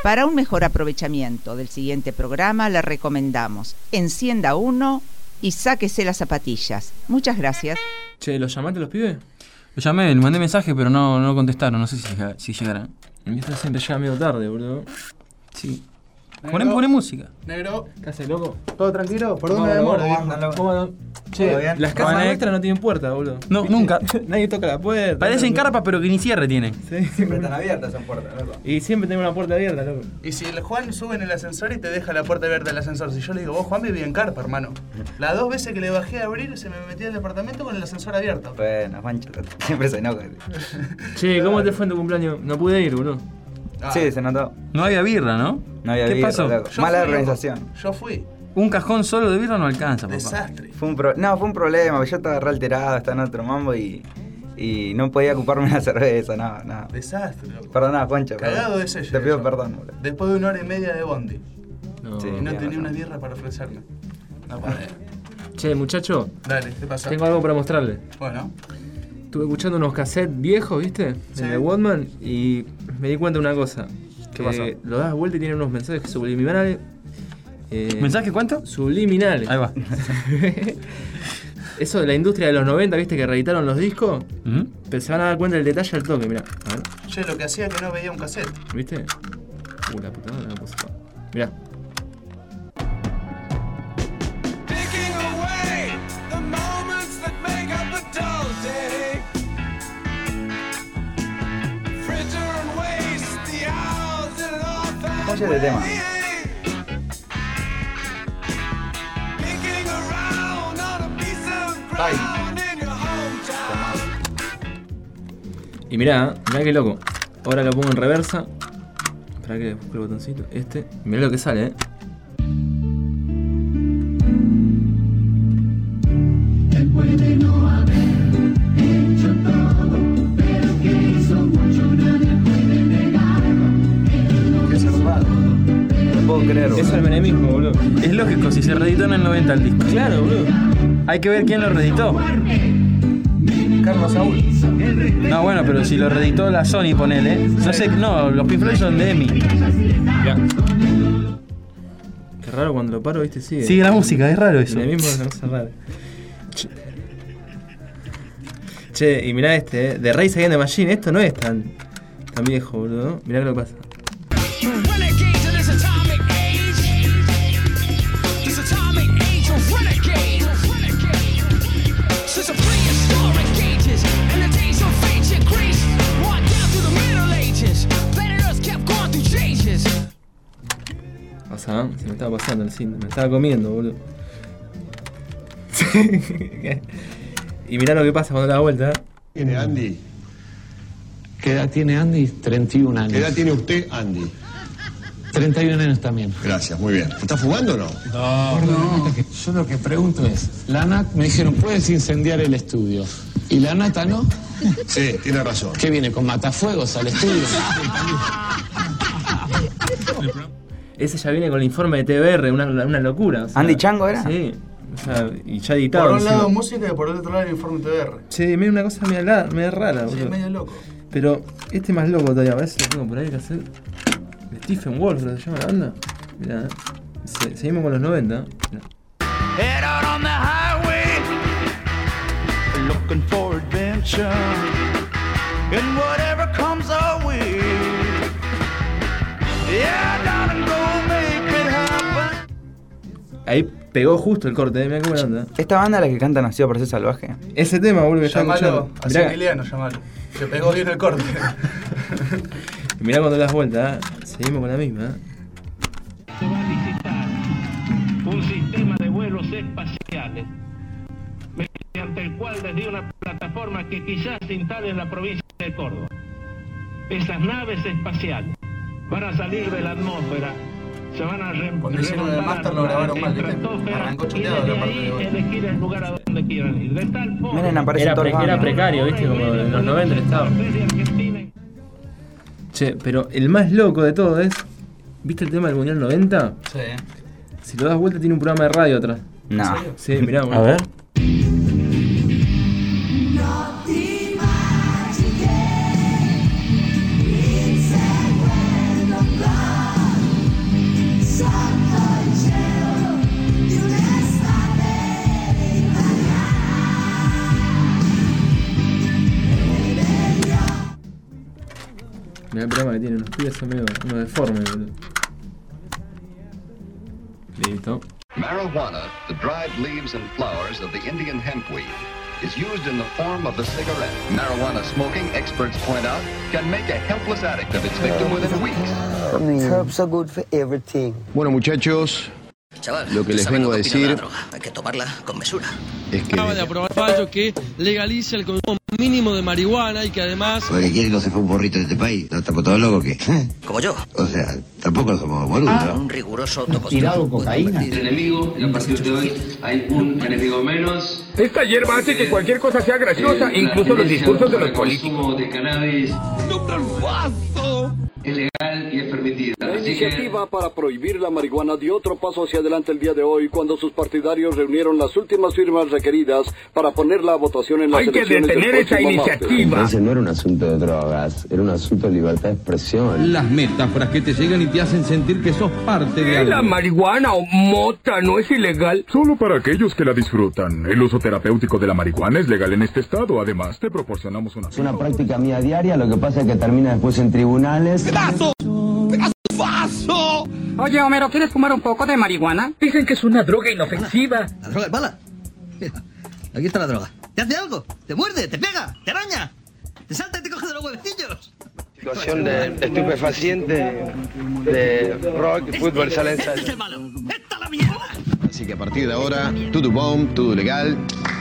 Para un mejor aprovechamiento del siguiente programa, le recomendamos encienda uno y sáquese las zapatillas. Muchas gracias. Che, ¿los llamaste los pibes? Lo llamé, le mandé mensaje, pero no contestaron. No sé si llegarán. Y esta siempre llega medio tarde, boludo. Sí. Poné música. Negro. ¿Qué haces, loco? ¿Todo tranquilo? ¿Por dónde me demoro? Che, las casas nuestras no tienen puerta, boludo. No, nunca. Nadie toca la puerta. Parecen carpas, pero que ni cierre tienen. Sí. Siempre están abiertas esas puertas, loco. Y siempre tengo una puerta abierta, loco. Y si el Juan sube en el ascensor y te deja la puerta abierta del ascensor, si yo le digo, vos Juan viví en carpa, hermano. Las 2 veces que le bajé a abrir, se me metía al departamento con el ascensor abierto. Bueno, Juancho, siempre se enoja. Che, ¿cómo te fue en tu cumpleaños? No pude ir, boludo. Sí, se notó. No había birra, ¿no? No había ¿Qué birra, pasó? loco. Yo Mala fui, organización. loco. Yo fui. Un cajón solo de birra no alcanza, papá. Desastre. Fue un problema, yo estaba re alterado, estaba en otro mambo y no podía ocuparme una cerveza, no. Desastre, loco. Perdoná, Juancho. Cagado de sello. Te pido perdón, boludo. Después de 1 hora y media de bondi. No. Sí. Y no tenés tenía razón. una birra para ofrecerme. No podía. Che, muchacho, Dale, ¿qué pasa? tengo algo para mostrarle. Bueno. Estuve escuchando unos cassettes viejos, ¿viste? Sí. En el Walkman y me di cuenta de una cosa. ¿Qué pasó? Lo das vuelta y tiene unos mensajes subliminales. ¿Mensaje cuánto? Subliminales. Ahí va. Eso de la industria de los 90, ¿viste? Que reeditaron los discos. Ujú. Pero se van a dar cuenta del detalle al toque, mirá. A ver, Che, lo que hacía que no veía un cassette. ¿viste? La puta madre, la puse. Mirá. ¿Cómo es este tema? Ay. Y mirá qué loco. Ahora lo pongo en reversa. Esperá que busque el botoncito. Mirá lo que sale, Qué zarpado. No puedo creer, Eso es boludo. el menemismo, boludo. Es lógico, si se reeditó en el 90 el disco. Claro, boludo. Hay que ver quién lo reeditó. Carlos Saúl. No, bueno, pero si lo reeditó la Sony, ponele. No sé, no, los Pink Floyd son de EMI. Mirá. Qué raro cuando lo paro, ¿viste? Sigue. Sigue la música, es raro El eso. menemismo es una cosa rara. Che, y mirá de Rise Against the Machine. Esto no es tan viejo, boludo. Mirá lo que pasa. Se me estaba pasando el cine, me estaba comiendo, boludo. Y mirá lo que pasa cuando da vuelta. ¿Tiene Andy? ¿Qué edad tiene Andy? 31 años. ¿Qué edad tiene usted, Andy? 31 años también. Gracias, muy bien. ¿Está fumando o no? No. Yo lo que pregunto es, la NAT me dijeron, puedes incendiar el estudio. ¿Y la NATA no? Sí, tiene razón. ¿Qué viene, con matafuegos al estudio? Ese ya viene con el informe de TBR, una locura. O sea, ¿Andy Chango era? Sí. O sea, y ya editado. Por un encima. lado música y por el otro lado el informe TBR. Che, medio una cosa media rara, Sí, boludo. medio loco. Pero este más loco todavía, a ver si lo tengo por ahí que hacer. De Stephen Wolf, ¿se llama la banda? Mirá, seguimos con los 90. Mirá. Head out on the highway, looking for adventure, and whatever comes our way. Yeah, darling, go make it happen. Ahí pegó justo el corte, mirá cómo anda. ¿Esta banda la que canta Nacido para ser salvaje? Ese tema, boludo, que estaba Llamalo escuchando. a Mirá, Emiliano, llamalo. Que pegó bien el corte. mirá cuando das vuelta, seguimos con la misma. Se va a licitar un sistema de vuelos espaciales mediante el cual desde una plataforma que quizás se instale en la provincia de Córdoba, esas naves espaciales van a salir de la atmósfera, se van a Cuando hicieron el máster lo grabaron mal, ¿viste? Arrancó y choteado desde la parte de ahí gol. elegir el lugar a donde quieran ir. De tal forma Miren, aparece todo el Era bando. precario, viste, como en los 90 el estado. Che, pero el más loco de todo es. ¿Viste el tema del Mundial 90? Sí. Si lo das vuelta tiene un programa de radio atrás. No. Sí, mirá, boludo. A ver. Mirá el programa que tiene, unos pibes son medio unos deformes, boludo. Listo. Marijuana, the dried leaves and flowers of the Indian hempweed, is used in the form of the cigarette. Marijuana smoking, experts point out, can make a helpless addict of its victim within weeks. Herbs are good for everything. Bueno, muchachos, Chaval, lo que les vengo a decir hay que tomarla con mesura. es que... Acaba de aprobar fallo que legaliza el consumo mínimo de marihuana y que además... Porque quiere no se fue un borrito de este país. ¿No estamos todos locos o qué? Como yo. O sea, tampoco somos boludos. Un riguroso tirado cocaína. Enemigo, y a partir de hoy hay un enemigo menos. Esta hierba hace que cualquier cosa sea graciosa, incluso los discursos de los políticos. El consumo de cannabis es legal y es permitida. La iniciativa para prohibir la marihuana dio otro paso hacia adelante el día de hoy cuando sus partidarios reunieron las últimas firmas requeridas para ponerla a votación en las elecciones del próximo martes. ¡Hay que detener esa iniciativa! Ese no era un asunto de drogas, era un asunto de libertad de expresión. Las metáforas que te llegan y te hacen sentir que sos parte de algo. La marihuana o mota no es ilegal. Solo para aquellos que la disfrutan. El uso terapéutico de la marihuana es legal en este estado. Además, te proporcionamos una... Es una práctica mía diaria, lo que pasa es que termina después en tribunales. ¡Pedazo! Oye, Homero, ¿quieres fumar un poco de marihuana? Dicen que es una droga inofensiva. La droga es mala. Mira, aquí está la droga. ¿Te hace algo? ¿Te muerde? ¿Te pega? ¿Te araña? ¿Te salta y te coge de los huevecillos? Situación de estupefaciente de rock, fútbol, sala de ensayo. ¡Este es malo! ¡Esta es la mierda! Así que a partir de ahora, todo bomb, todo legal.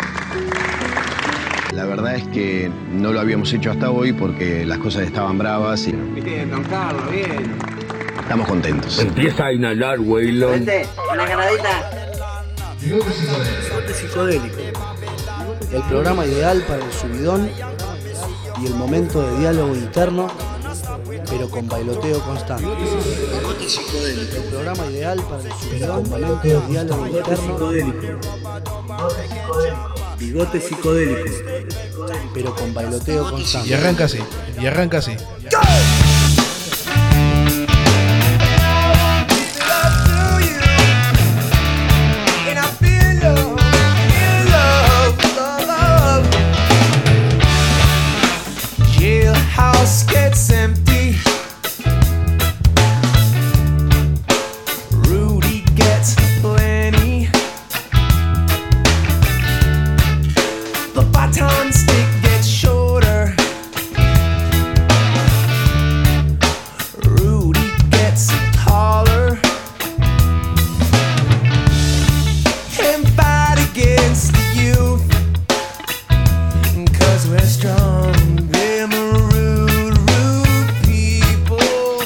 La verdad es que no lo habíamos hecho hasta hoy porque las cosas estaban bravas y... Bien, don Carlos, bien. Estamos contentos. Empieza a inhalar, Waylon. Vente, una ganadita. Bigote Psicodélico. El programa ideal para el subidón y el momento de diálogo interno, pero con bailoteo constante. Bigote Psicodélico. El programa ideal para el subidón, momento de diálogo interno. Bigote Psicodélico, pero con bailoteo constante. Y arranca así, ¡Go! Jailhouse gets empty. Rudy gets plenty. The baton stick gets shorter. Rudy gets taller. And fight against the youth, 'cause we're strong. Them rude people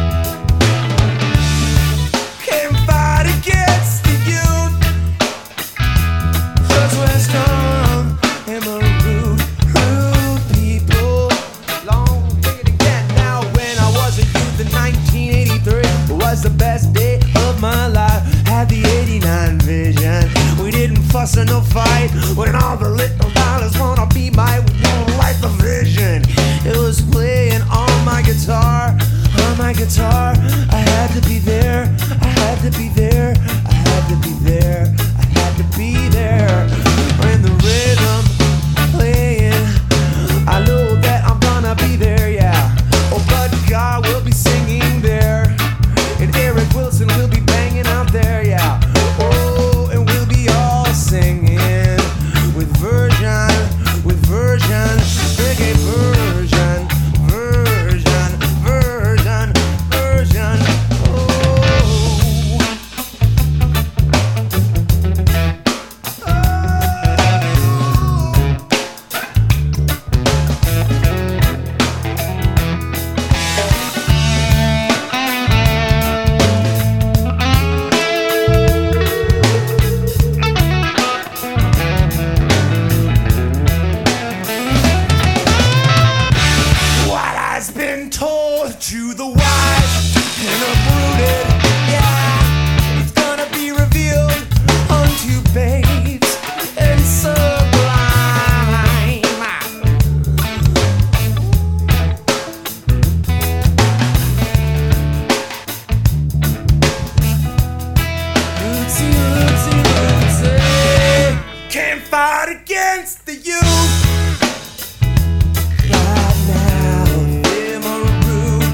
can't fight against the youth, 'cause we're strong. Them rude people. Long way to get now. When I was a youth in 1983, it was the best day of my life. Had the 89 vision. We didn't fuss or no fight. When all the little dollars wanna be my, we don't like the vision. It was playing on my guitar, on my guitar. I had to be there, I had to be there, I had to be there, I had to be there. When the rhythm playing, I know that I'm gonna be there, yeah. Oh, but God will be singing there, and Eric Wilson will be banging out there, yeah. Oh, and we'll be all singing with version, reggae version, version. What has been told to the wise and uprooted, yeah, it's gonna be revealed unto babes and sublime. Rootsy. Can't fight against the youth. Right now, them rude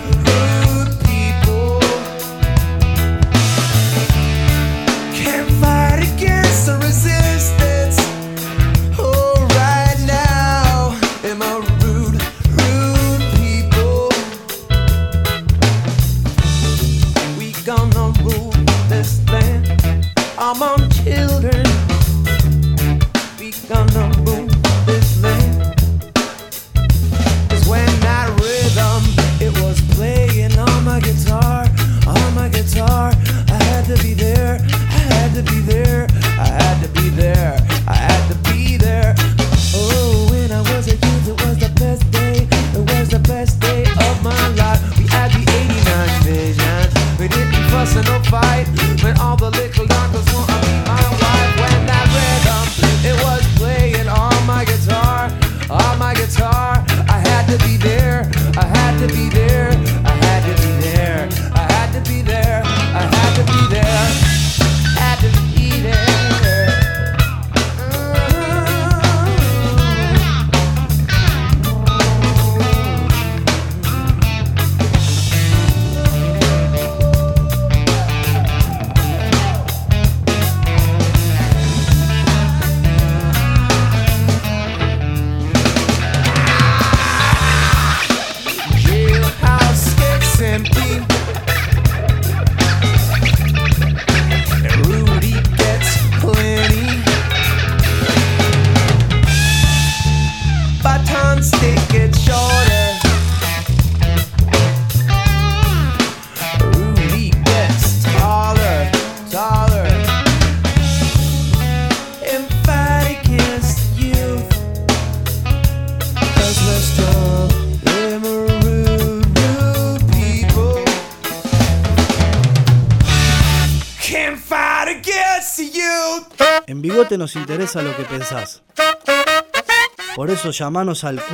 En Bigote nos interesa lo que pensás. Por eso llamanos al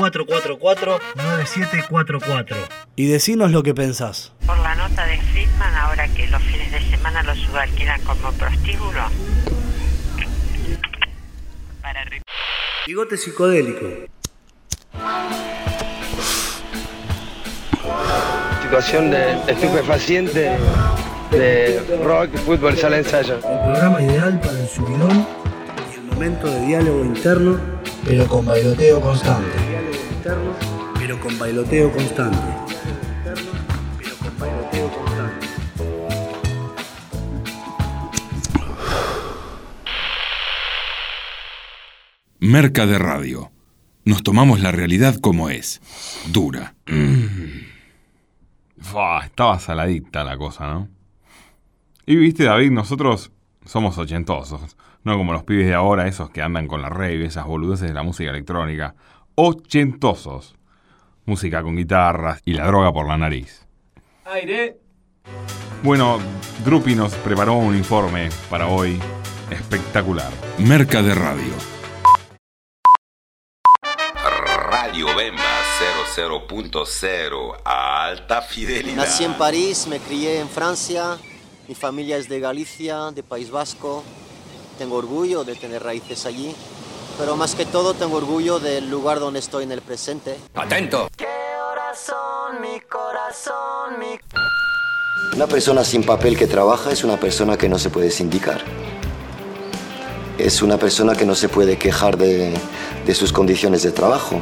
444-9744 y decinos lo que pensás. Por la nota de Friedman, ahora que los fines de semana los subalquilan como prostíbulo. Bigote psicodélico. Situación de estupefaciente de rock, fútbol, sala de ensayo. El programa ideal para el subidón y el momento de diálogo interno, pero con bailoteo constante. Merca de Radio. Nos tomamos la realidad como es. Dura. Estaba saladita la cosa, ¿no? Y viste, David, nosotros somos ochentosos. No como los pibes de ahora, esos que andan con la rave, esas boludeces de la música electrónica. Ochentosos. Música con guitarras y la droga por la nariz. Aire. Bueno, Drupi nos preparó un informe para hoy espectacular. Merca de Radio. Radio Bemba 00.0 a alta fidelidad. Nací en París, me crié en Francia. Mi familia es de Galicia, de País Vasco. Tengo orgullo de tener raíces allí. Pero más que todo tengo orgullo del lugar donde estoy en el presente. ¡Atento! Una persona sin papel que trabaja es una persona que no se puede sindicar. Es una persona que no se puede quejar de sus condiciones de trabajo.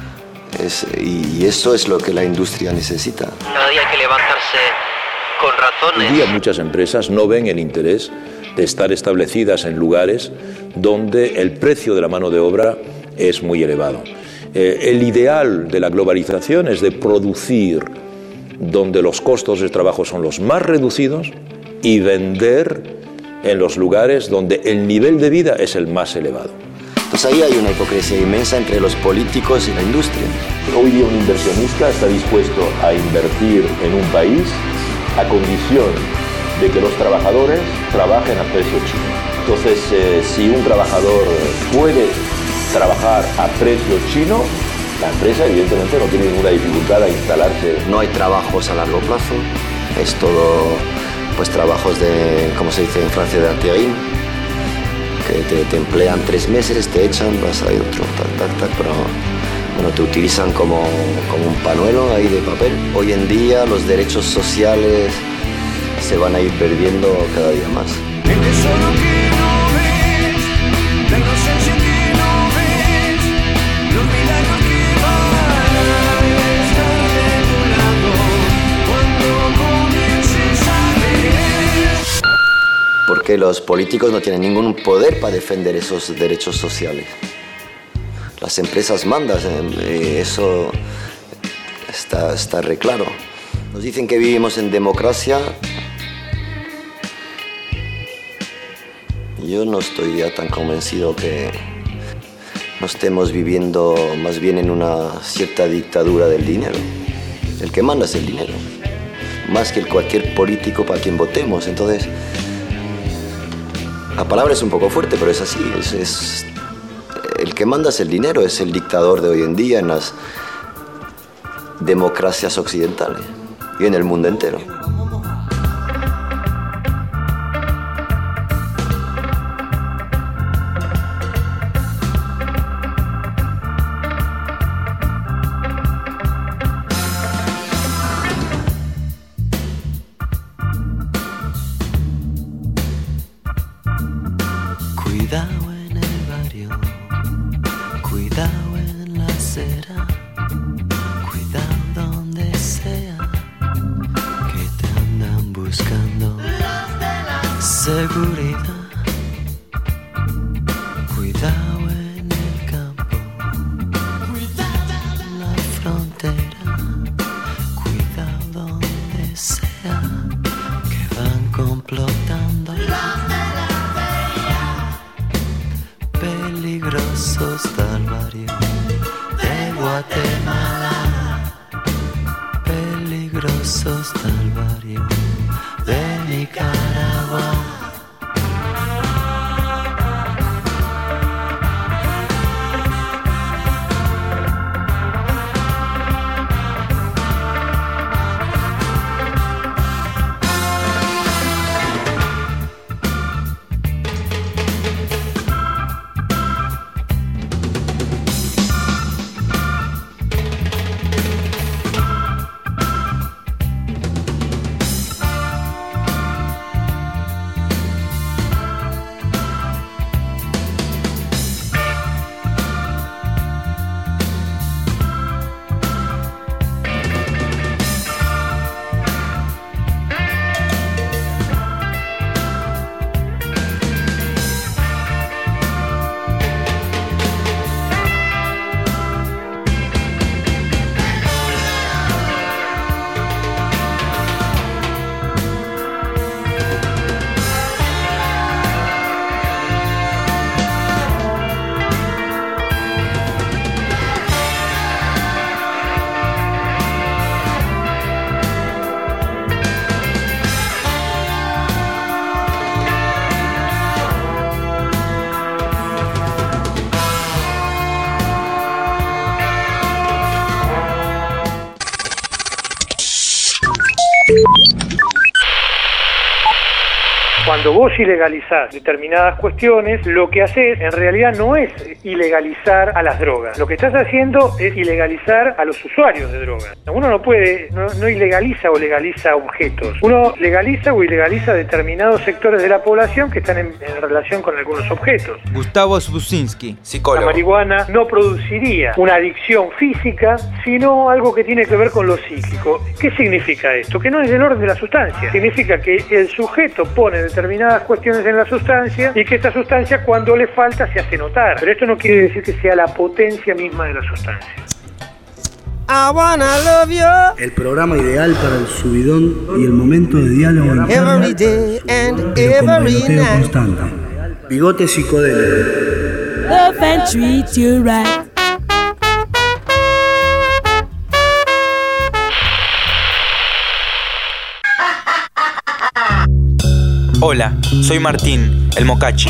Y eso es lo que la industria necesita. Cada día hay que levantarse con razones. Hoy día muchas empresas no ven el interés de estar establecidas en lugares donde el precio de la mano de obra es muy elevado. El ideal de la globalización es de producir donde los costos de trabajo son los más reducidos y vender en los lugares donde el nivel de vida es el más elevado. Entonces ahí hay una hipocresía inmensa entre los políticos y la industria. Hoy día un inversionista está dispuesto a invertir en un país a condición de que los trabajadores trabajen a precio chino. Entonces, si un trabajador puede trabajar a precio chino, la empresa evidentemente no tiene ninguna dificultad a instalarse. No hay trabajos a largo plazo, es todo pues trabajos de, como se dice en Francia, de intérim, que te emplean 3 meses, te echan, vas a ir otro, pero bueno, te utilizan como un pañuelo ahí de papel. Hoy en día los derechos sociales se van a ir perdiendo cada día más. Porque los políticos no tienen ningún poder para defender esos derechos sociales. Las empresas mandan, eso está re claro. Nos dicen que vivimos en democracia. Yo no estoy ya tan convencido que no estemos viviendo más bien en una cierta dictadura del dinero. El que manda es el dinero, más que cualquier político para quien votemos. Entonces, la palabra es un poco fuerte, pero es así. El que manda es el dinero, es el dictador de hoy en día en las democracias occidentales y en el mundo entero. Cuidado en el barrio, cuidado en la acera, cuidado donde sea, que te andan buscando. Seguridad, cuidado en el campo, cuidado en la frontera, cuidado donde sea, que van complotando. Peligrosos del barrio de Guatemala, peligrosos del barrio de Nicaragua. Cuando vos ilegalizás determinadas cuestiones, lo que haces en realidad no es ilegalizar a las drogas. Lo que estás haciendo es ilegalizar a los usuarios de drogas. Uno no ilegaliza o legaliza objetos. Uno legaliza o ilegaliza determinados sectores de la población que están en relación con algunos objetos. Gustavo Sbusinski, psicólogo. La marihuana no produciría una adicción física, sino algo que tiene que ver con lo psíquico. ¿Qué significa esto? Que no es del orden de la sustancia. Significa que el sujeto pone determinadas cuestiones en la sustancia y que esta sustancia cuando le falta se hace notar. Pero esto no quiere decir que sea la potencia misma de la sustancia. I wanna love you. El programa ideal para el subidón y el momento de diálogo interno, Every day and pero con every bailoteo night. constante. Bigote psicodélico. Love and treat you right. Hola, soy Martín, el Mocachi.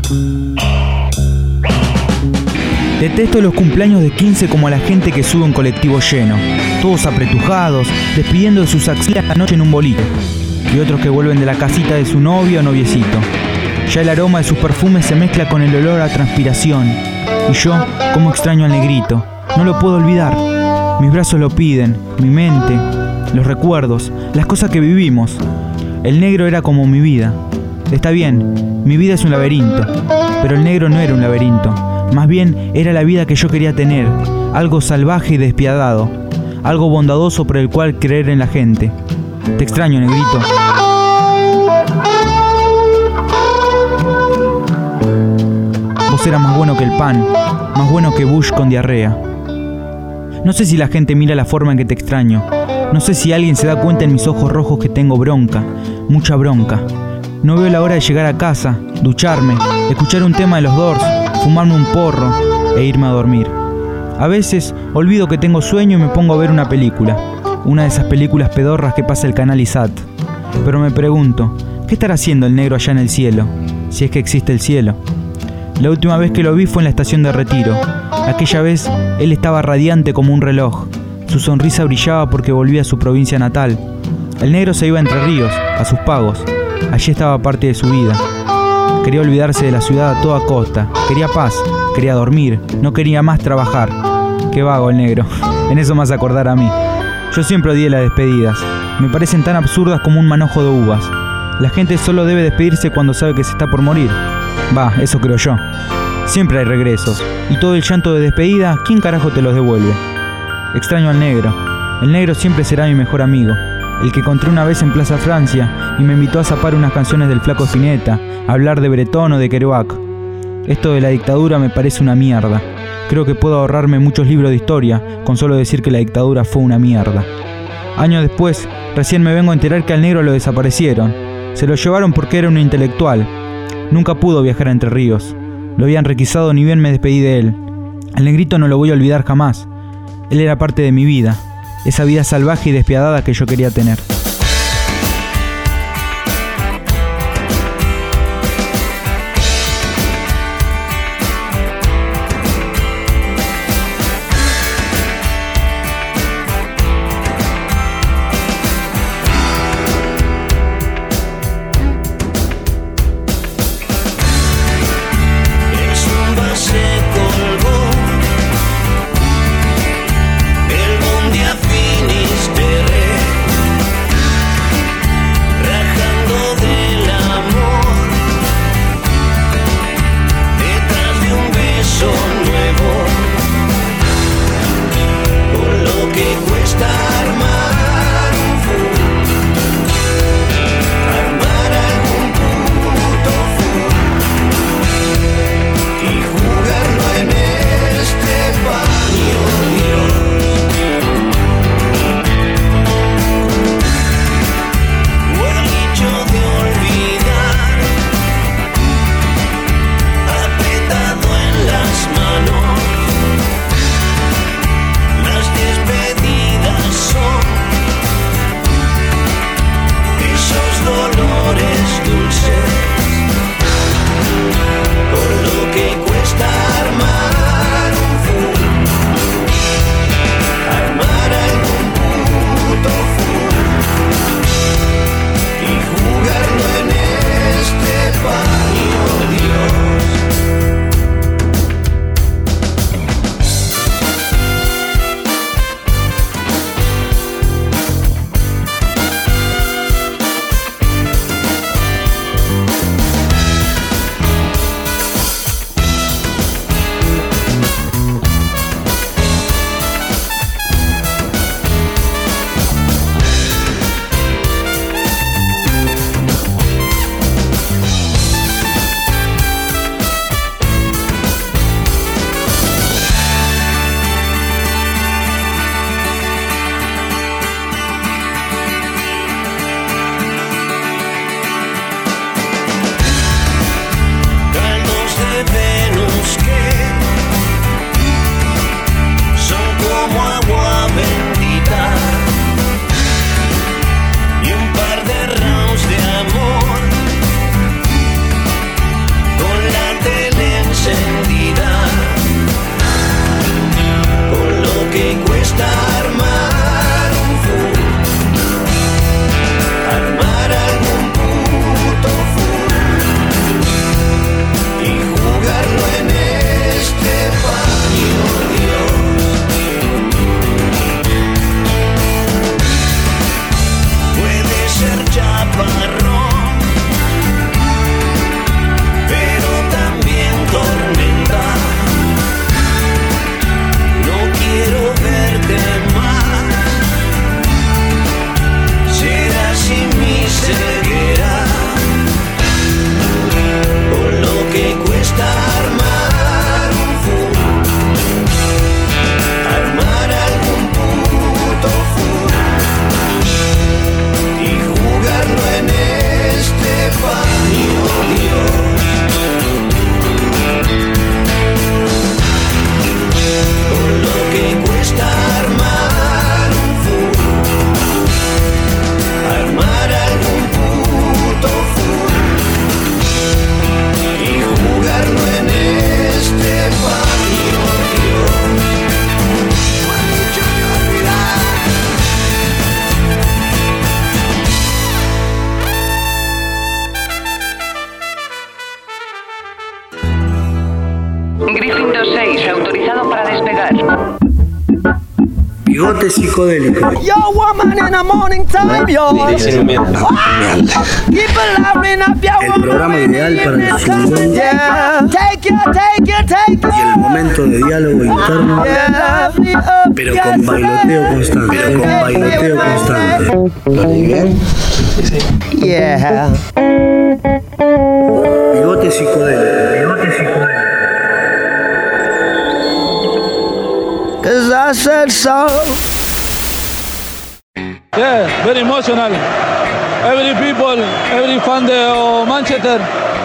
Detesto los cumpleaños de 15 como a la gente que sube un colectivo lleno, todos apretujados, despidiendo de sus axilas la noche en un boliche, y otros que vuelven de la casita de su novio o noviecito. Ya el aroma de sus perfumes se mezcla con el olor a transpiración, y yo, como extraño al negrito, no lo puedo olvidar. Mis brazos lo piden, mi mente, los recuerdos, las cosas que vivimos. El negro era como mi vida. Está bien, mi vida es un laberinto, pero el negro no era un laberinto. Más bien era la vida que yo quería tener, algo salvaje y despiadado, algo bondadoso por el cual creer en la gente. Te extraño, negrito. Vos eras más bueno que el pan, más bueno que Bush con diarrea. No sé si la gente mira la forma en que te extraño. No sé si alguien se da cuenta en mis ojos rojos que tengo bronca, mucha bronca. No veo la hora de llegar a casa, ducharme, escuchar un tema de los Doors, fumarme un porro e irme a dormir. A veces olvido que tengo sueño y me pongo a ver una película, una de esas películas pedorras que pasa el canal ISAT. Pero me pregunto, ¿qué estará haciendo el negro allá en el cielo? Si es que existe el cielo. La última vez que lo vi fue en la estación de Retiro. Aquella vez él estaba radiante como un reloj. Su sonrisa brillaba porque volvía a su provincia natal. El negro se iba a Entre Ríos, a sus pagos. Allí estaba parte de su vida. Quería olvidarse de la ciudad a toda costa. Quería paz, quería dormir, no quería más trabajar. Qué vago el negro. En eso me hace acordar a mí. Yo siempre odié las despedidas. Me parecen tan absurdas como un manojo de uvas. La gente solo debe despedirse cuando sabe que se está por morir. Va, eso creo yo. Siempre hay regresos. Y todo el llanto de despedida, ¿quién carajo te los devuelve? Extraño al negro. El negro siempre será mi mejor amigo. El que encontré una vez en Plaza Francia y me invitó a zapar unas canciones del Flaco Spinetta, a hablar de Bretón o de Kerouac. Esto de la dictadura me parece una mierda. Creo que puedo ahorrarme muchos libros de historia con solo decir que la dictadura fue una mierda. Años después, recién me vengo a enterar que al negro lo desaparecieron. Se lo llevaron porque era un intelectual. Nunca pudo viajar a Entre Ríos. Lo habían requisado, ni bien me despedí de él. Al negrito no lo voy a olvidar jamás. Él era parte de mi vida, esa vida salvaje y despiadada que yo quería tener. Bigote psicodélico. Yo, woman in the morning time, yo. Keep it loving up your El programa ideal para el subidón yeah. Take it. y el momento de diálogo interno, pero con bailoteo constante. ¿Lo leí bien? Sí. Yeah. Bigote psicodélico. 'Cause I said so. Yeah, very emotional. Every people, every fan de Manchester,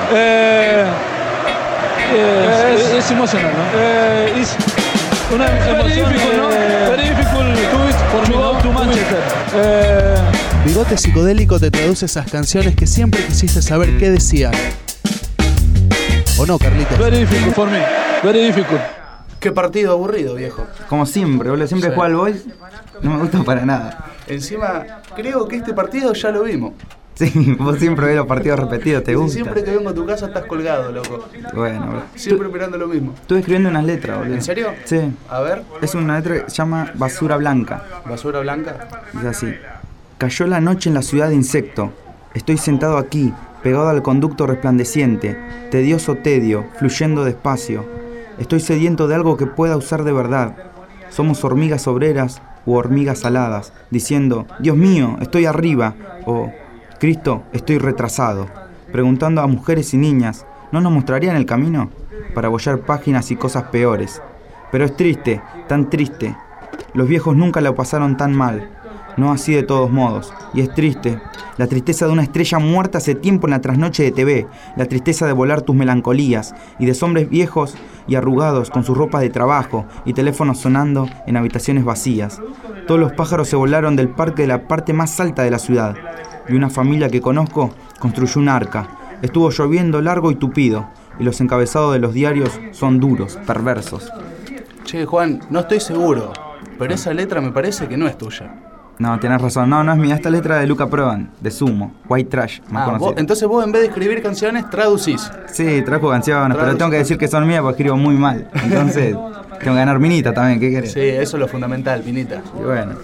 es emocional, ¿no? Es una emoción very difficult to go to Manchester. Bigote psicodélico te traduce esas canciones que siempre quisiste saber qué decían. ¿O no, Carlitos? Very difficult for me, very difficult. Qué partido aburrido, viejo. Como siempre, boludo. Siempre juega al Boys. No me gusta para nada. Encima, creo que este partido ya lo vimos. Sí, vos siempre ves los partidos repetidos, te gusta. Siempre que vengo a tu casa estás colgado, loco. Bueno, bro. Siempre esperando lo mismo. Estuve escribiendo unas letras, boludo. ¿En serio? Sí. A ver. Es una letra que se llama Basura Blanca. ¿Basura blanca? Es así. Cayó la noche en la ciudad de insecto. Estoy sentado aquí, pegado al conducto resplandeciente. Tedioso tedio, fluyendo despacio. Estoy sediento de algo que pueda usar de verdad. Somos hormigas obreras u hormigas aladas, diciendo, Dios mío, estoy arriba, o Cristo, estoy retrasado. Preguntando a mujeres y niñas, ¿no nos mostrarían el camino? Para bollar páginas y cosas peores. Pero es triste, tan triste. Los viejos nunca lo pasaron tan mal. No así de todos modos. Y es triste. La tristeza de una estrella muerta hace tiempo en la trasnoche de TV. La tristeza de volar tus melancolías. Y de hombres viejos y arrugados con sus ropas de trabajo y teléfonos sonando en habitaciones vacías. Todos los pájaros se volaron del parque de la parte más alta de la ciudad. Y una familia que conozco construyó un arca. Estuvo lloviendo largo y tupido. Y los encabezados de los diarios son duros, perversos. Che, Juan, no estoy seguro. Pero esa letra me parece que no es tuya. No, tenés razón. No es mía. Esta letra de Luca Prodan, de Sumo, White Trash, más conocido. Entonces vos en vez de escribir canciones, traducís. Sí, trajo canciones, pero tengo que decir que son mías porque escribo muy mal. Entonces, tengo que ganar minita también, ¿qué querés? Sí, eso es lo fundamental, minita. Y bueno.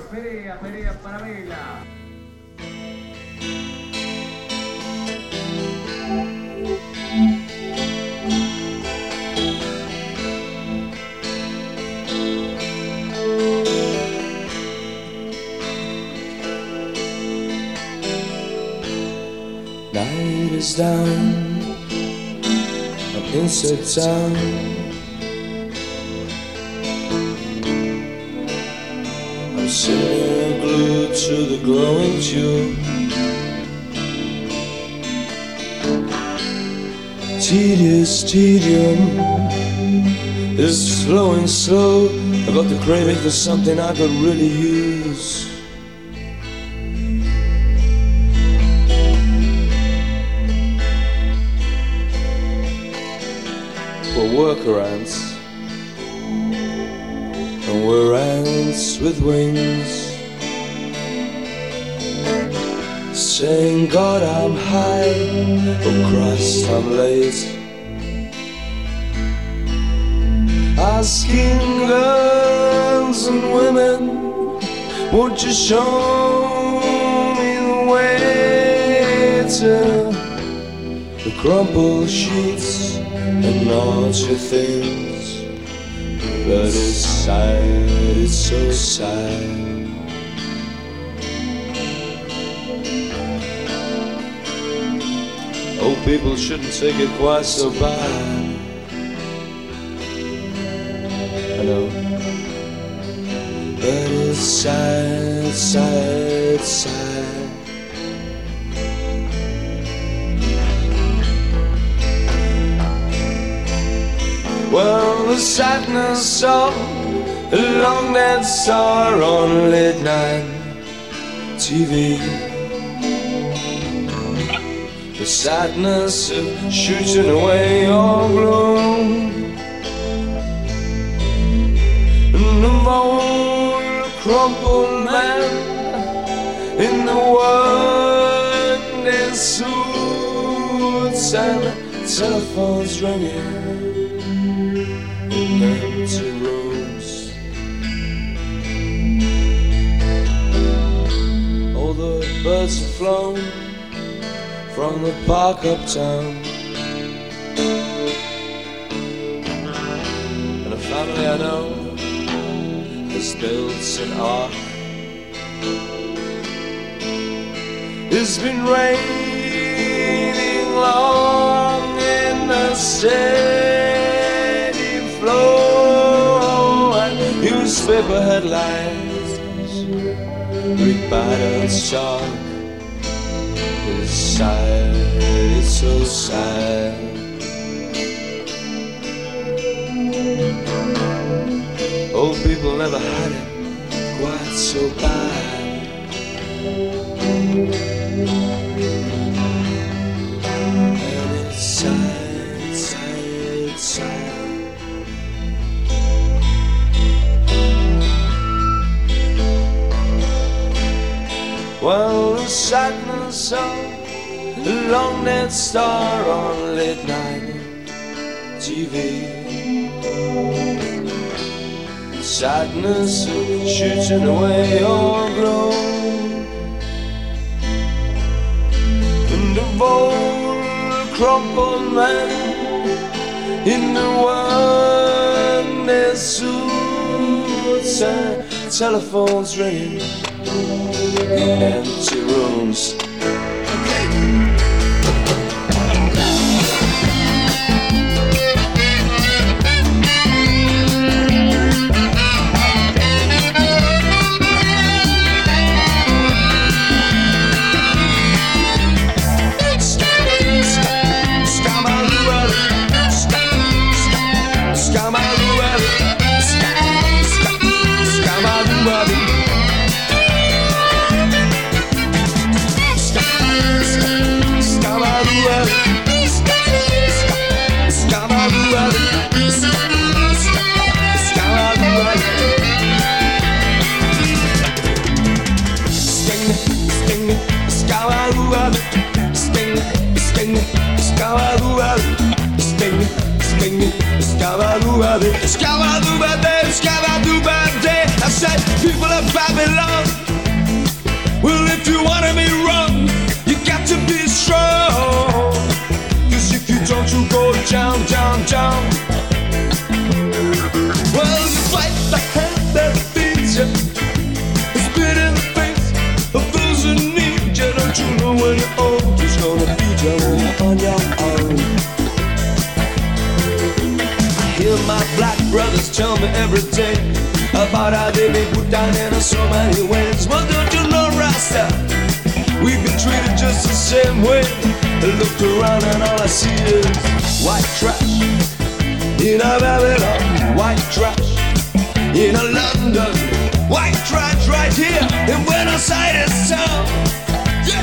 Night is down, I'm inside town. I'm sitting here glued to the glowing tube. Tedious tedium is flowing slow. I got the craving for something I could really use. Worker ants, and we're ants with wings, saying, God, I'm high, oh Christ, I'm late. Asking girls and women, won't you show me the way to the crumpled sheets and naughty things, but it's sad, it's so sad. Oh, people shouldn't take it quite so bad. I know, but it's sad, sad, sad. Well, the sadness of a long dead star on late night TV. The sadness of shooting away your gloom. And of all the crumpled men in the working suits and telephones ringing. Empty rooms. birds have flown from the park uptown. And a family I know has built an ark. It's been raining long in the steady flow, and newspaper headlines read battered shark. It's sad, it's so sad. Old people never had it quite so bad. And it's sad, sad, sad. Well, the sadness of a long dead star on late night TV. The sadness of shooting away your glow. And of old crumpled man in the worn suits and telephones ringing in empty rooms. I said, people of Babylon, well, if you wanna be wrong, you got to be strong. Cause if you don't, you go down, down, down. Well, you fight the hand that feeds you, spit in the face of those who need you. Don't you know when you're old, who's gonna feed you when you're on your own? I hear my black brothers tell me every day about how they been put down in so many ways. Well, don't you know, Rasta, we've been treated just the same way. I look around and all I see is white trash in a Babylon, white trash in a London, white trash right here in Buenos Aires town. Yeah.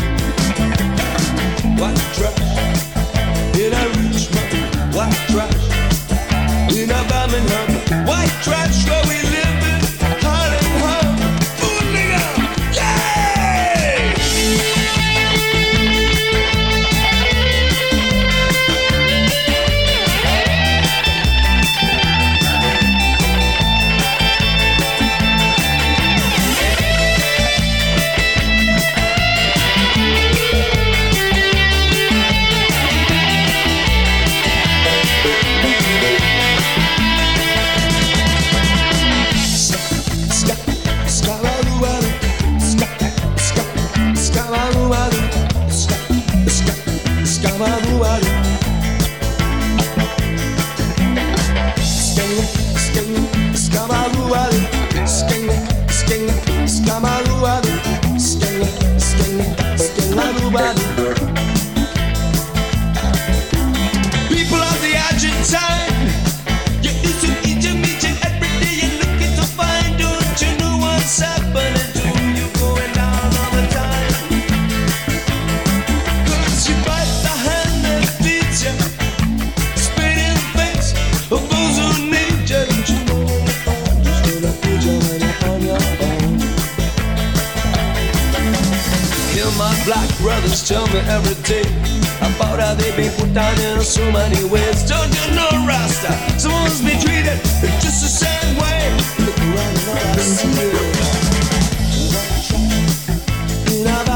White trash in a Richmond, white trash in a Birmingham, white trash where we live in Harlem. Ooh, nigga, yay! People of the Argentine, you used to eat your meat every day. You're looking to find, don't you know what's happening to you? Going down all the time. Cause you bite the hand that feeds you, spit in the face of those who need you. Don't you know I'm just gonna feed you when you're on your own? Hear my black brothers tell me every day about how they been put down in so many ways. Don't you know, Rasta, someone's been treated just the same way. Look around and all I see is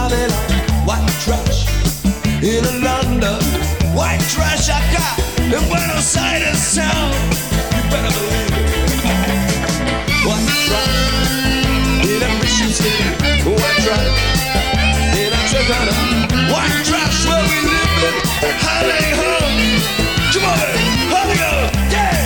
in Buenos Aires town. You better believe it. White trash in a mission city. White trash in a Tricana. White trash where we live in. Howdy ho. Come on, man. Howdy ho. Yeah.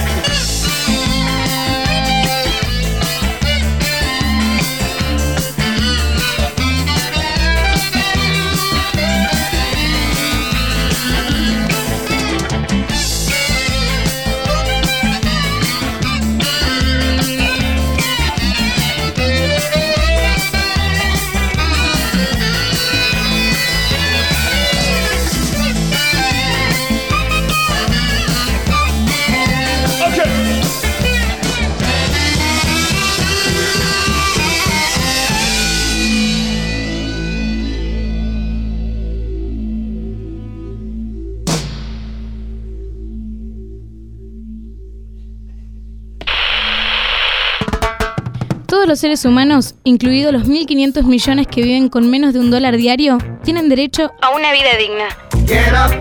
Todos los seres humanos, incluidos los 1.500 millones que viven con menos de $1 diario, tienen derecho a una vida digna. Get up,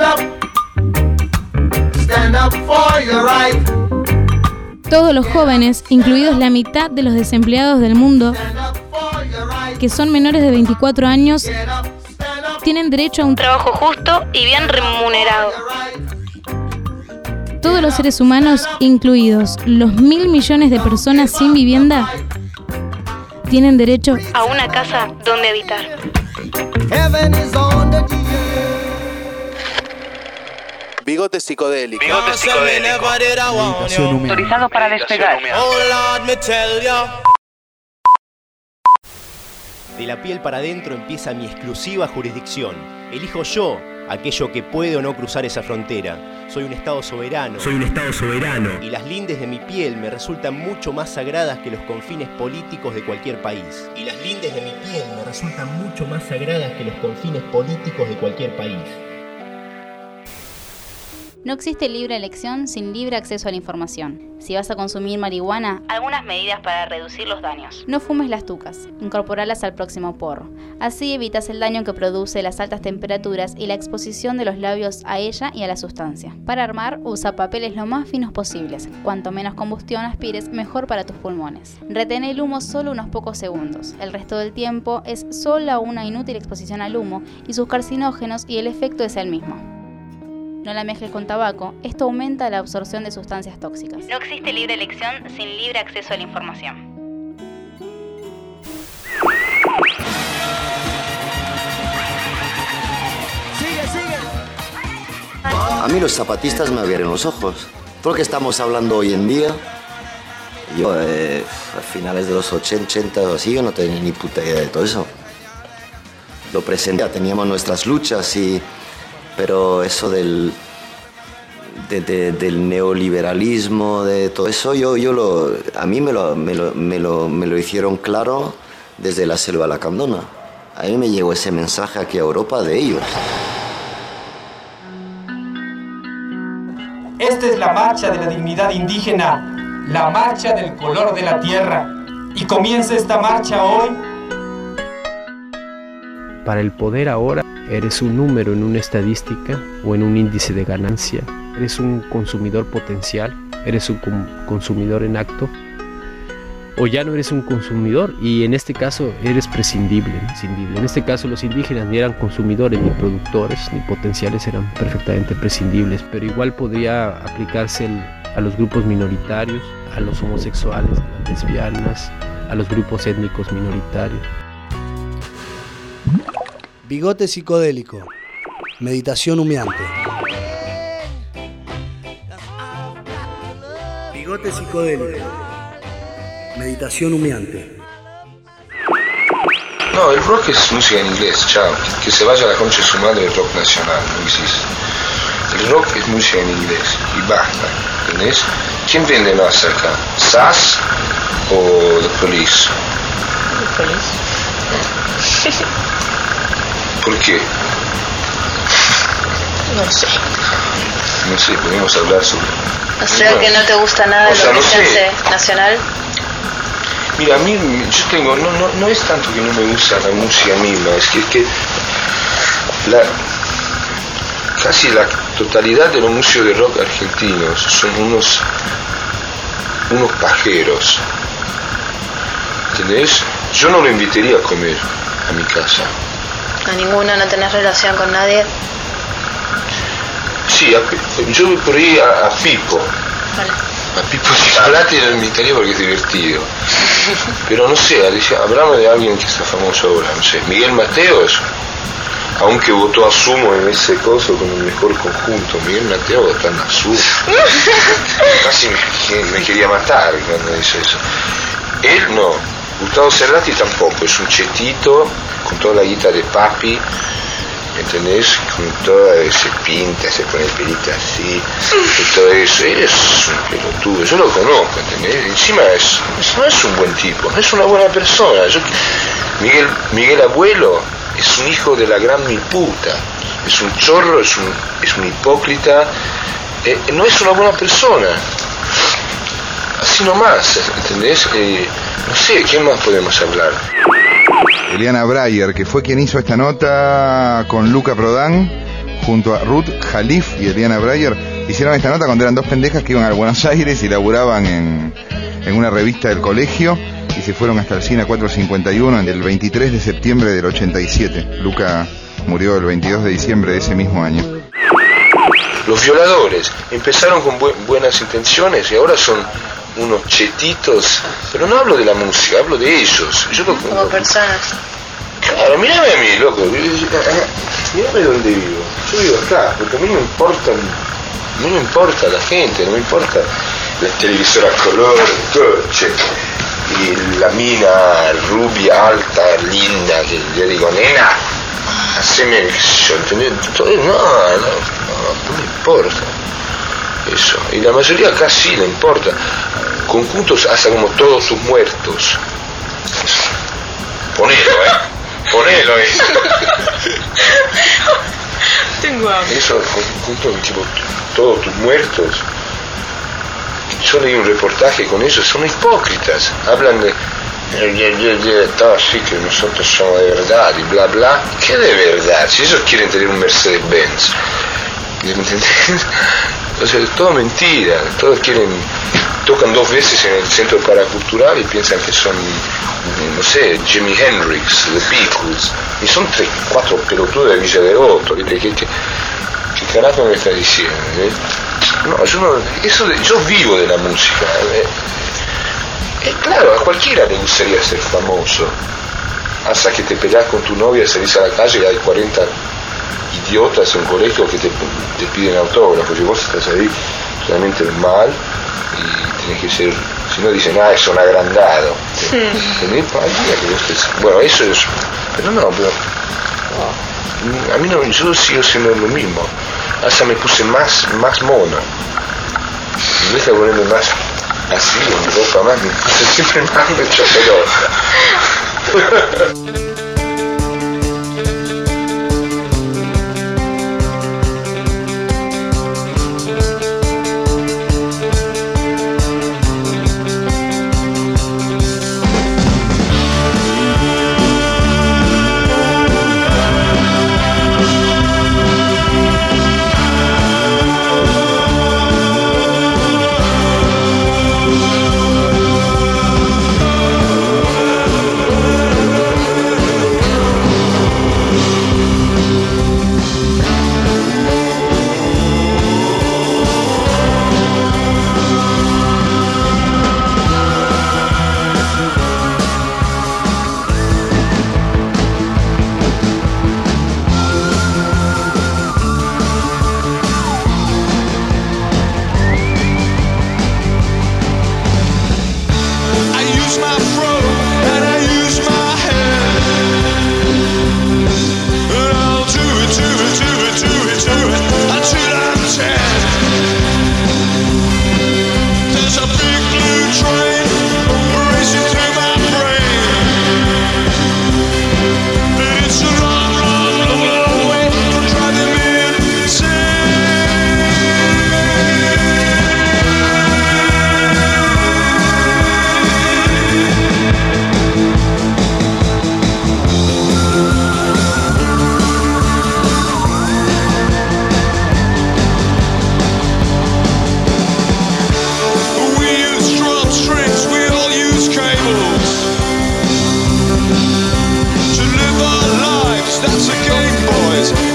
stand up for your right. Todos los jóvenes, incluidos la mitad de los desempleados del mundo, que son menores de 24 años, tienen derecho a un trabajo justo y bien remunerado. Todos los seres humanos, incluidos los 1.000 millones de personas sin vivienda, tienen derecho a una casa donde habitar. Bigote psicodélico. Bigote psicodélico. Autorizado para despegar. De la piel para adentro empieza mi exclusiva jurisdicción. Elijo yo aquello que puede o no cruzar esa frontera. Soy un Estado soberano. Y las lindes de mi piel me resultan mucho más sagradas que los confines políticos de cualquier país. No existe libre elección sin libre acceso a la información. Si vas a consumir marihuana, algunas medidas para reducir los daños. No fumes las tucas, incorporalas al próximo porro. Así evitas el daño que produce las altas temperaturas y la exposición de los labios a ella y a la sustancia. Para armar, usa papeles lo más finos posibles. Cuanto menos combustión aspires, mejor para tus pulmones. Retén el humo solo unos pocos segundos. El resto del tiempo es solo una inútil exposición al humo y sus carcinógenos, y el efecto es el mismo. No la mezcles con tabaco, esto aumenta la absorción de sustancias tóxicas. No existe libre elección sin libre acceso a la información. Sigue. A mí los zapatistas me abrieron los ojos. Todo lo que estamos hablando hoy en día, yo a finales de los 80 o así, yo no tenía ni puta idea de todo eso. Lo presenté, teníamos nuestras luchas pero eso del neoliberalismo, de todo eso, a mí me lo hicieron claro desde la selva lacandona. A mí me llegó ese mensaje aquí a Europa de ellos. Esta es la marcha de la dignidad indígena, la marcha del color de la tierra. Y comienza esta marcha hoy. Para el poder ahora, eres un número en una estadística o en un índice de ganancia. Eres un consumidor potencial, eres un consumidor en acto, o ya no eres un consumidor y en este caso eres prescindible. En este caso los indígenas ni eran consumidores ni productores ni potenciales, eran perfectamente prescindibles, pero igual podría aplicarse a los grupos minoritarios, a los homosexuales, a las lesbianas, a los grupos étnicos minoritarios. Bigote psicodélico. Meditación humeante. Bigote psicodélico. Meditación humeante. No, el rock es música en inglés, chao. Que se vaya a la concha de su madre el rock nacional, no existe. El rock es música en inglés y basta, ¿entendés? ¿Quién vende más acá? ¿SAS o The Police? The Police. ¿Por qué? No sé, podemos hablar sobre... O sea, que no te gusta nada lo que se hace nacional. Mira, a mí, yo tengo, no es tanto que no me gusta la música misma, es que casi totalidad de los músicos de rock argentinos son unos pajeros. ¿Entendés? Yo no lo invitaría a comer a mi casa. ¿A ninguno? ¿No tenés relación con nadie? Sí, yo por ahí a Pipo. Vale. A Pipo Cicolati lo invitaría porque es divertido. Pero no sé, hablamos de alguien que está famoso ahora, no sé, Miguel Mateos, aunque votó a Sumo en ese coso con el mejor conjunto. Miguel Mateos votando a Sumo. Casi me quería matar cuando hizo eso. Él no. Gustavo Cerati tampoco, es un chetito con toda la guita de papi, ¿entendés? Con toda, se pinta, se pone el pelito así, y todo eso. Él es un pelotudo, yo lo conozco, ¿entendés? Encima no es un buen tipo, no es una buena persona. Miguel Abuelo es un hijo de la gran mil puta, es un chorro, es un hipócrita, no es una buena persona. Así nomás, ¿entendés? No sé, ¿qué más podemos hablar? Eliana Breyer, que fue quien hizo esta nota con Luca Prodan, junto a Ruth Jalif y Eliana Breyer, hicieron esta nota cuando eran dos pendejas que iban a Buenos Aires y laburaban en una revista del colegio, y se fueron hasta el Cine 451 el 23 de septiembre del 87. Luca murió el 22 de diciembre de ese mismo año. Los Violadores empezaron con buenas intenciones y ahora son unos chetitos, pero no hablo de la música, hablo de ellos. Como personas. Claro, mírame a mí, loco, mírame dónde vivo. Yo vivo acá, porque a mí no me importa la gente, no me importa la televisora a color, el coche, y la mina rubia, alta, linda, que le digo, nena, haceme el yo, ¿entendés? No me importa eso, y la mayoría acá sí le importa. Conjuntos hasta como Todos tus muertos. Ponelo, Tengo hambre. Eso, conjuntos tipo Todos tus muertos. Yo leí un reportaje con ellos, son hipócritas. Hablan de todo así que nosotros somos de verdad y bla bla. ¿Qué de verdad? Si ellos quieren tener un Mercedes-Benz, ¿entendés? O sea, es todo mentira. Todos tocan 2 veces en el centro paracultural y piensan que son, no sé, Jimi Hendrix, The Beatles, y son 3, 4 pelotudos de Villa Devoto. ¿Qué carajo me está diciendo? No, yo vivo de la música. Claro, a cualquiera le gustaría ser famoso, hasta que te peleas con tu novia, salís a la calle y hay 40 idiotas en un colegio que te piden autógrafos y vos estás ahí realmente mal y tenés que ser, si no dicen, es un agrandado. Bueno, eso es, pero no, a mí no, yo sigo siendo lo mismo, hasta me puse más mono, en vez de ponerme más así, en ropa más, me puse siempre más hecho pelota.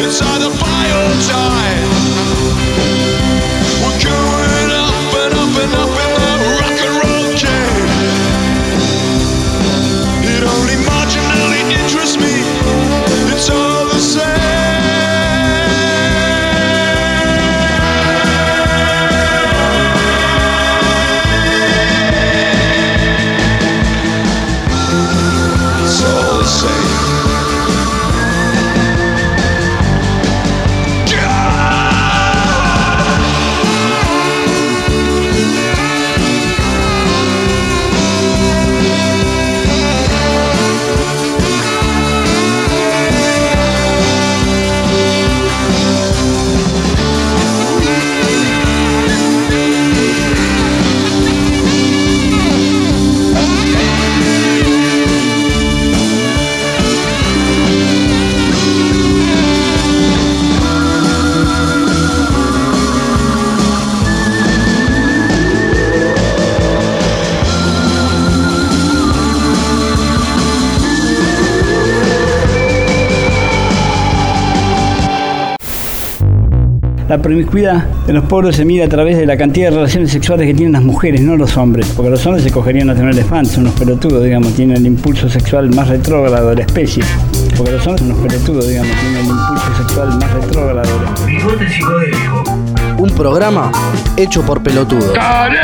It's either buy or die. We're going up and up and up in the rock and roll game. It only marginally interests me. It's all the same. La promiscuidad de los pobres se mide a través de la cantidad de relaciones sexuales que tienen las mujeres, no los hombres. Porque los hombres se cogerían a tener elefantes, unos pelotudos, digamos, tienen el impulso sexual más retrógrado de la especie. Porque los hombres, unos pelotudos, digamos, tienen el impulso sexual más retrógrado de la especie. Bigote psicodélico. Un programa hecho por pelotudos.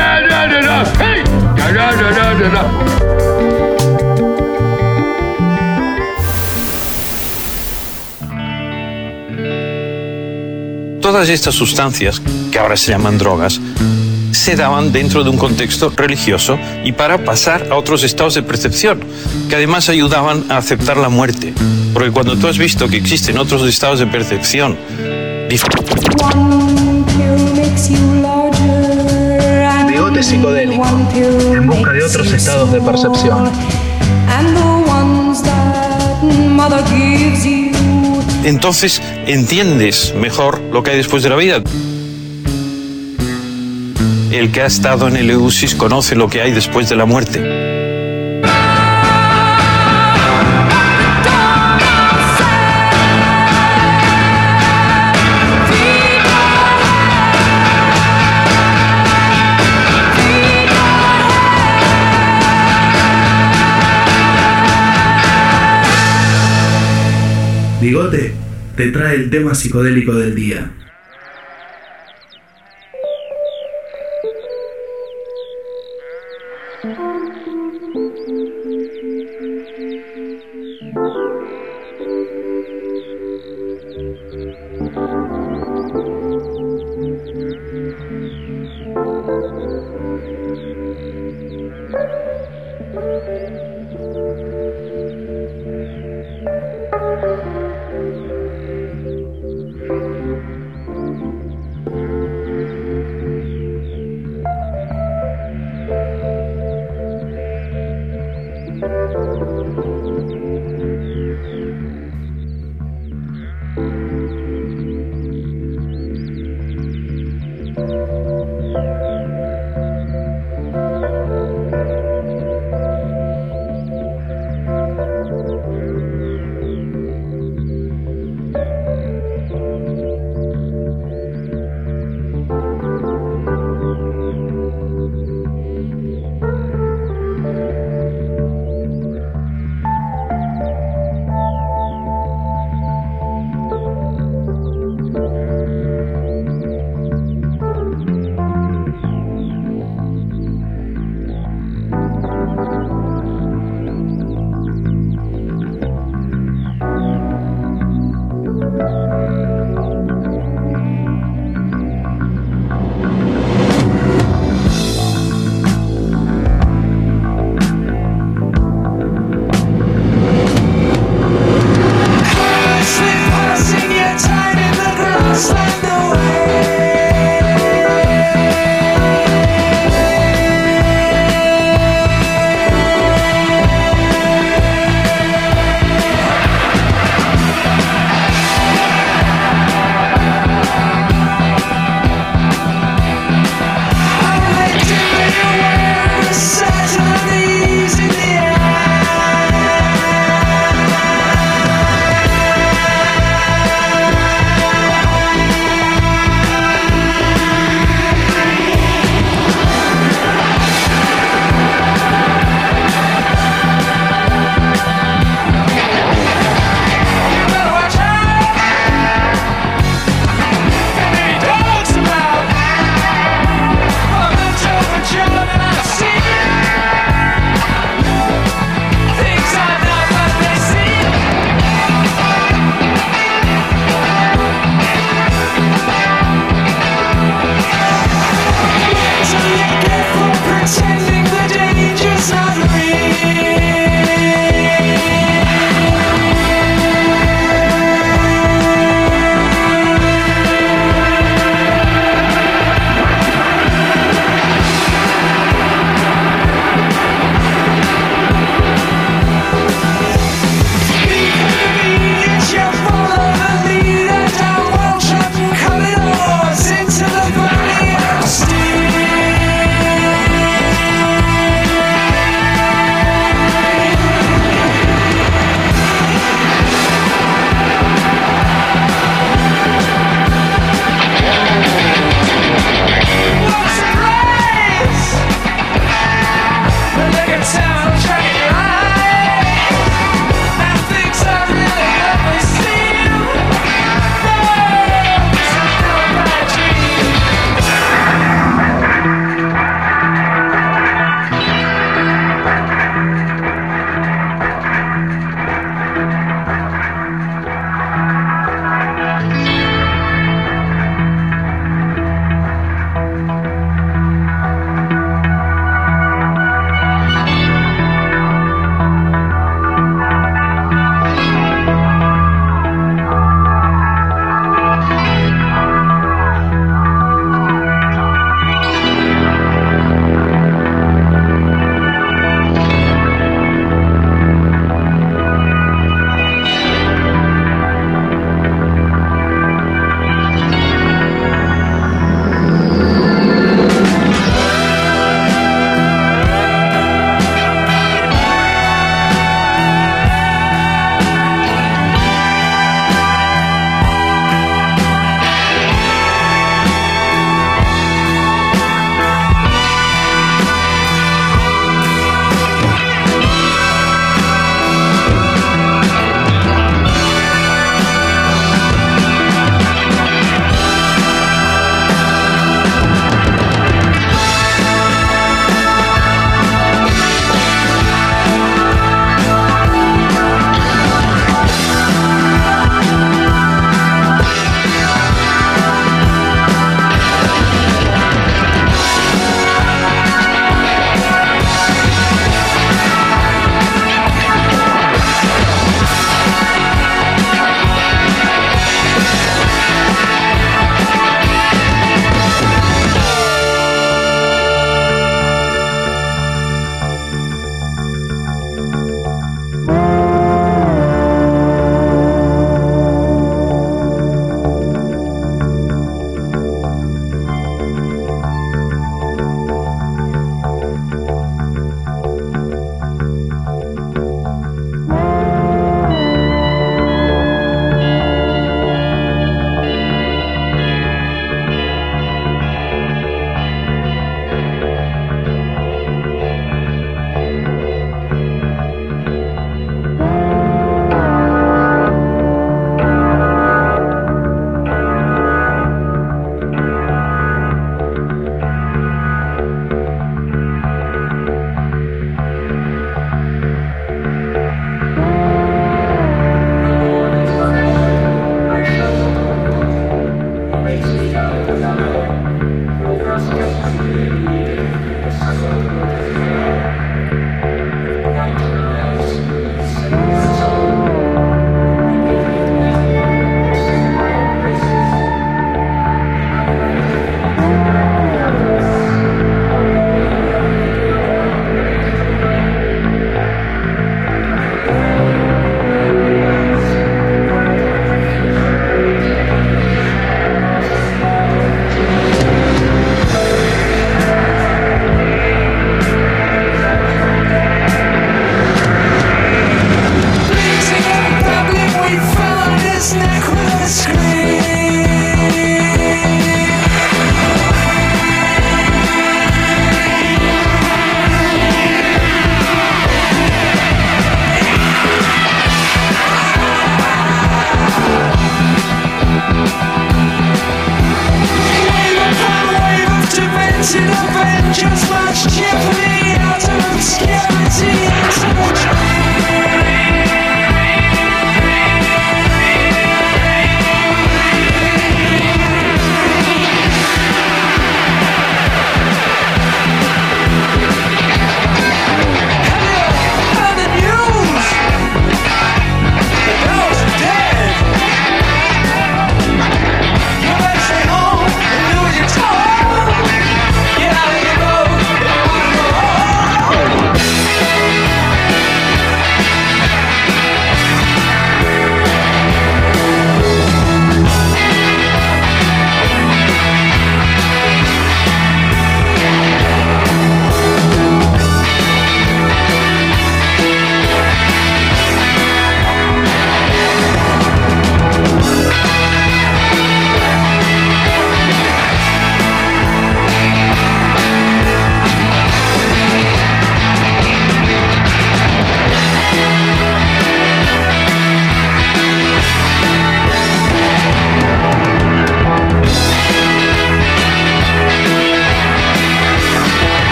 Todas estas sustancias, que ahora se llaman drogas, se daban dentro de un contexto religioso y para pasar a otros estados de percepción, que además ayudaban a aceptar la muerte. Porque cuando tú has visto que existen otros estados de percepción Bigote psicodélico, en busca de otros estados de percepción. entonces entiendes mejor lo que hay después de la vida. El que ha estado en el Eleusis conoce lo que hay después de la muerte. Bigote te trae el tema psicodélico del día.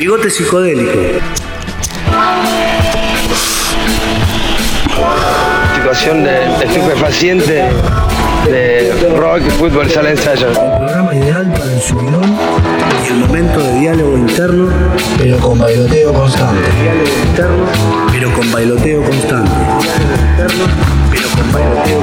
Bigote psicodélico. Situación de estupefaciente de rock, fútbol, sala de ensayo. El programa ideal para el subidón y el momento de diálogo interno, pero con bailoteo constante. Diálogo interno, pero con bailoteo constante. Diálogo interno, pero con bailoteo